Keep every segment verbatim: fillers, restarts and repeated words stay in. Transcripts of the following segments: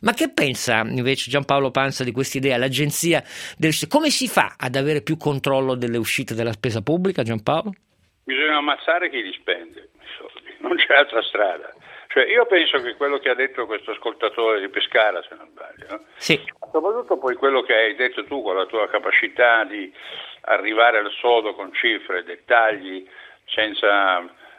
Ma che pensa invece Giampaolo Pansa di questa idea? L'agenzia del... come si fa ad avere più controllo delle uscite della spesa pubblica, Giampaolo? Bisogna ammazzare chi li spende i soldi, non c'è altra strada. Cioè, io penso che quello che ha detto questo ascoltatore di Pescara, se non sbaglio, no? Sì. Soprattutto poi quello che hai detto tu con la tua capacità di arrivare al sodo con cifre, dettagli, senza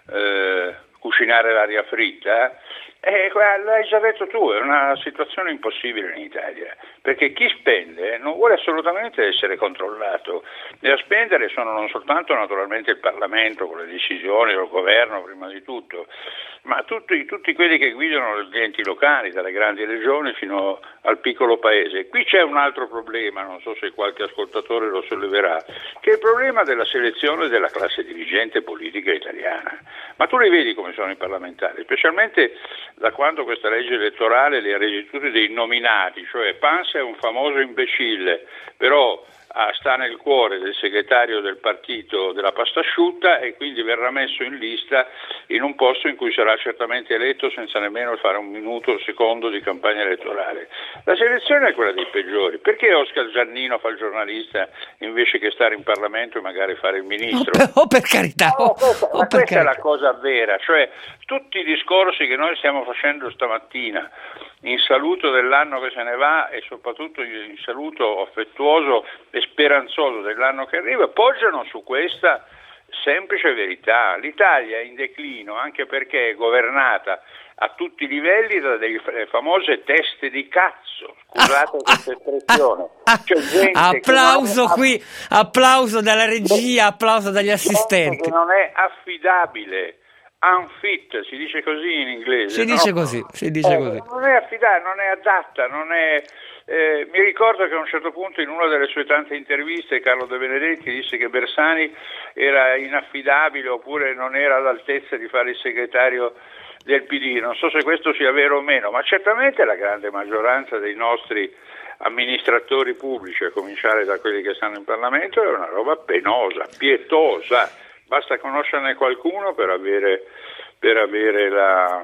eh, cucinare l'aria fritta, eh, l'hai già detto tu, è una situazione impossibile in Italia, perché chi spende non vuole assolutamente essere controllato, e a spendere sono non soltanto naturalmente il Parlamento con le decisioni, il governo prima di tutto, ma tutti, tutti quelli che guidano gli enti locali, dalle grandi regioni fino al piccolo paese. Qui c'è un altro problema, non so se qualche ascoltatore lo solleverà, che è il problema della selezione della classe dirigente politica italiana. Ma tu li vedi come sono i parlamentari, specialmente da quando questa legge elettorale li ha resi tutti dei nominati, cioè Pansa è un famoso imbecille, però ah, sta nel cuore del segretario del partito della pasta asciutta e quindi verrà messo in lista in un posto in cui sarà certamente eletto senza nemmeno fare un minuto o secondo di campagna elettorale. La selezione è quella dei peggiori. Perché Oscar Giannino fa il giornalista invece che stare in Parlamento e magari fare il ministro? Oh, per, oh, per carità! Oh, no, questa, oh, ma per questa carità. è la cosa vera, cioè tutti i discorsi che noi stiamo facendo stamattina in saluto dell'anno che se ne va e soprattutto in saluto affettuoso e speranzoso dell'anno che arriva poggiano su questa semplice verità. L'Italia è in declino anche perché è governata a tutti i livelli da delle famose teste di cazzo, scusate questa espressione. Cioè, gente applauso che qui, applauso dalla regia, applauso dagli assistenti. Che non è affidabile, unfit, si dice così in inglese. Si dice no? così, si dice eh, così. Non è affidabile, non è adatta, non è... Eh, mi ricordo che a un certo punto in una delle sue tante interviste Carlo De Benedetti disse che Bersani era inaffidabile oppure non era all'altezza di fare il segretario del P D. Non so se questo sia vero o meno, ma certamente la grande maggioranza dei nostri amministratori pubblici, a cominciare da quelli che stanno in Parlamento, è una roba penosa, pietosa. Basta conoscerne qualcuno per avere, per avere la...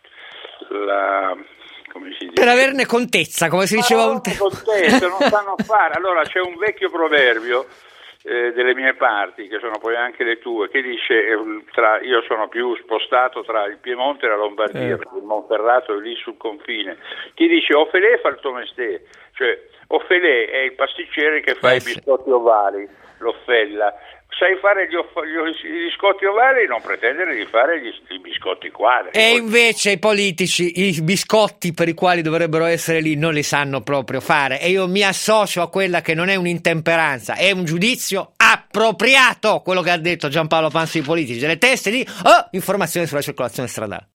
la come si dice? Per averne contezza, come si diceva un tempo. Contezza, non sanno fare. Allora c'è un vecchio proverbio eh, delle mie parti, che sono poi anche le tue, che dice, eh, tra, io sono più spostato tra il Piemonte e la Lombardia, eh. perché il Monferrato è lì sul confine, chi dice Ofelè fa il tuo mestiere, cioè Ofelè è il pasticcere che fa eh, i biscotti sì. ovali, l'Offella. Sai fare gli, off- gli biscotti ovali, non pretendere di fare gli, i biscotti quadri. E invece i politici i biscotti per i quali dovrebbero essere lì non li sanno proprio fare, e io mi associo a quella che non è un'intemperanza, è un giudizio appropriato, quello che ha detto Giampaolo Pansa sui politici, delle teste di oh, informazioni sulla circolazione stradale.